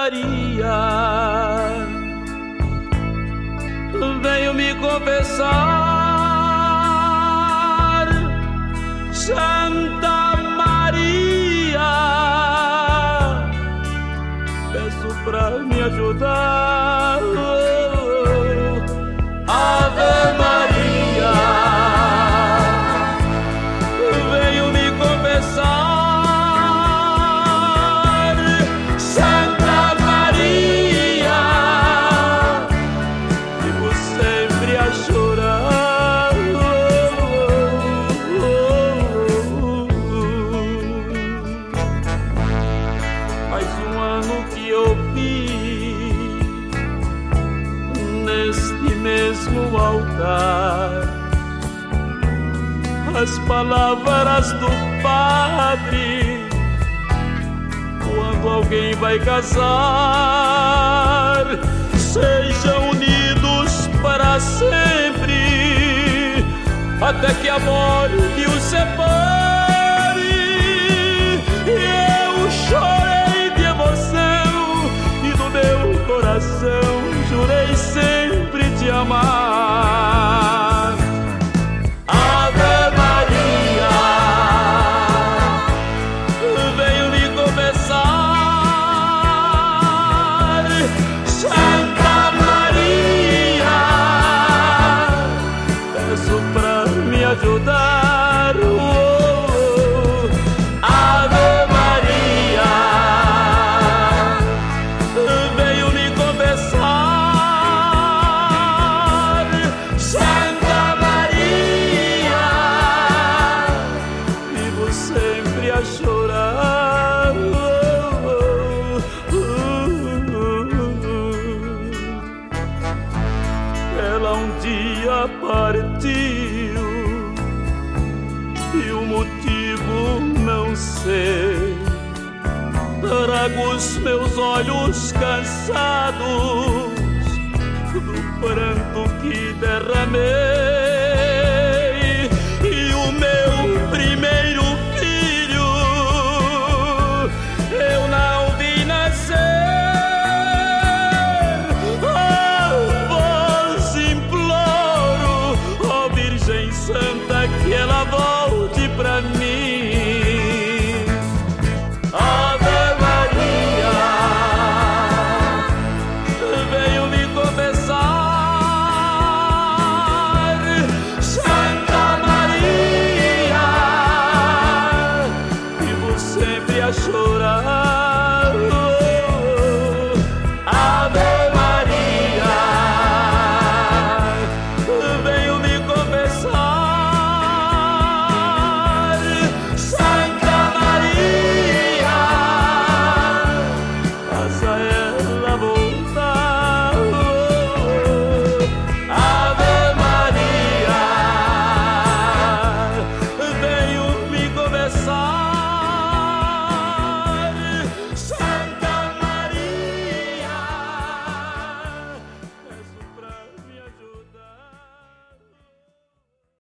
Maria, venho me confessar. Santa Maria, peço pra me ajudar. Ave Maria, venho me confessar. Santa Maria, vivo sempre a chorar. Faz um ano que eu vi neste mesmo altar as palavras do padre quando alguém vai casar. Sejam unidos para sempre, até que a morte os separe. E eu chorei de emoção, e do meu coração jurei sempre te amar. Ave Maria, venho me confessar. Santa Maria, peço pra me ajudar. Ave Maria, venho me confessar. Santa Maria, vivo sempre a chorar. Ela um dia partiu e o motivo não sei. Trago os meus olhos cansados do pranto que derramei. E o meu primeiro filho eu não vi nascer. Oh, vos imploro, ó Virgem Santa, que ela volte pra mim. Ave Maria, venho me confessar. Santa Maria, vivo sempre a chorar.